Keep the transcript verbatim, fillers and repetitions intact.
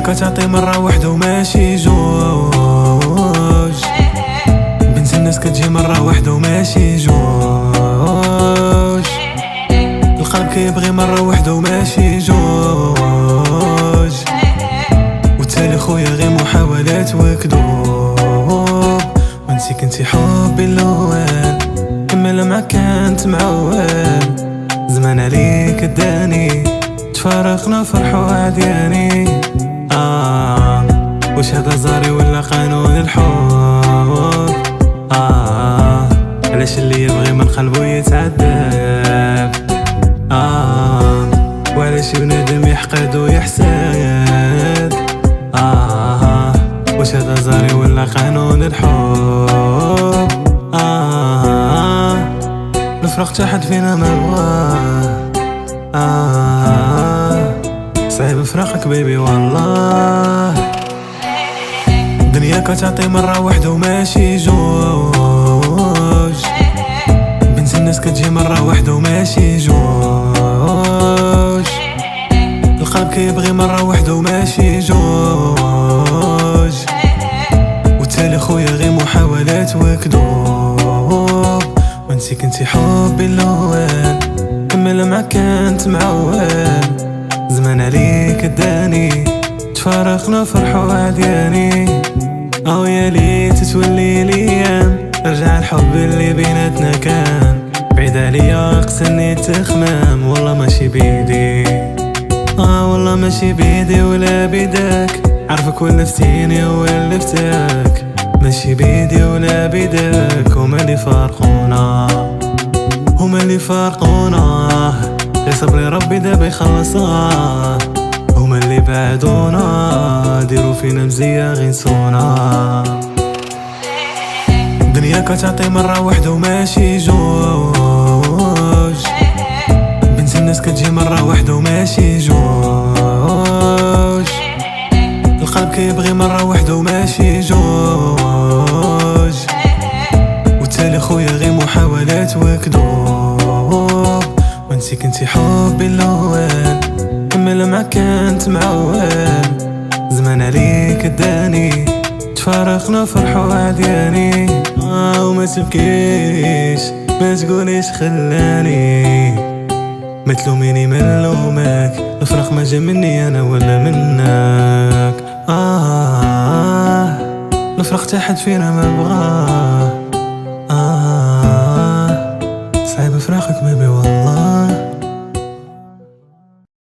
كتعطي مرة وحدة وماشي جوج، بنت الناس كتجي مرة وحدة وماشي جوج، القلب كيبغي مرة وحدة وماشي جوج، والتالي خويا غير محاولات وكذوب. وانتي كنتي حبي الاول كمل معاك كانت معول، زمان عليك اداني تفارقنا فرحة عدياني. آه واش هذا زاري ولا قانون الحب؟ آه علاش اللي يبغي من قلبو يتعذب؟ آه وعلاش ينادم يحقد ويحسد؟ آه واش هذا زاري ولا قانون الحب؟ آه نفرق تا حد فينا ما بغاه. آه صعيب فراقك بيبي والله، دنيا كتعطي مرة وحدة وماشي جوج، بنت الناس كتجي مرة وحدة وماشي جوج، القلب كيبغي مرة وحدة وماشي جوج، والتالي خويا غير محاولات وكذوب. وانتي كنتي حبي الاول كمل معاك كانت معول، زمان عليك اداني تفارقنا فرحة عدياني. او يا ليت تولي الايام رجع الحب اللي بيناتنا كان، بعيد عليا اقسني تخمام والله ماشي بيدي. اه والله ماشي بيدي ولا بيدك، عارفك ولفتيني ولفتك، ماشي بيدي ولا بيدك، هما اللي فارقونا هما اللي فارقونا، يا صبري ربي دابا يخلصنا، هما اللي بعدونا ديرو فينا مزية غينسونا. دنيا كتعطي مرة وحدة وماشي جوج، بنت الناس كتجي مرة وحدة وماشي جوج، القلب كيبغي مرة وحدة وماشي جوج، والتالي خويا غير محاولات وكذوب. وانتي كنتي حبي الاول كمل معاك كانت معول، زمان عليك اداني تفارقنا فرحة عدياني. آه وما تبكيش ما تقوليش خلاني، ما تلوميني ما نلومك، الفراق ما جا مني انا ولا منك. آه الفراق تا حد فينا ما بغاك.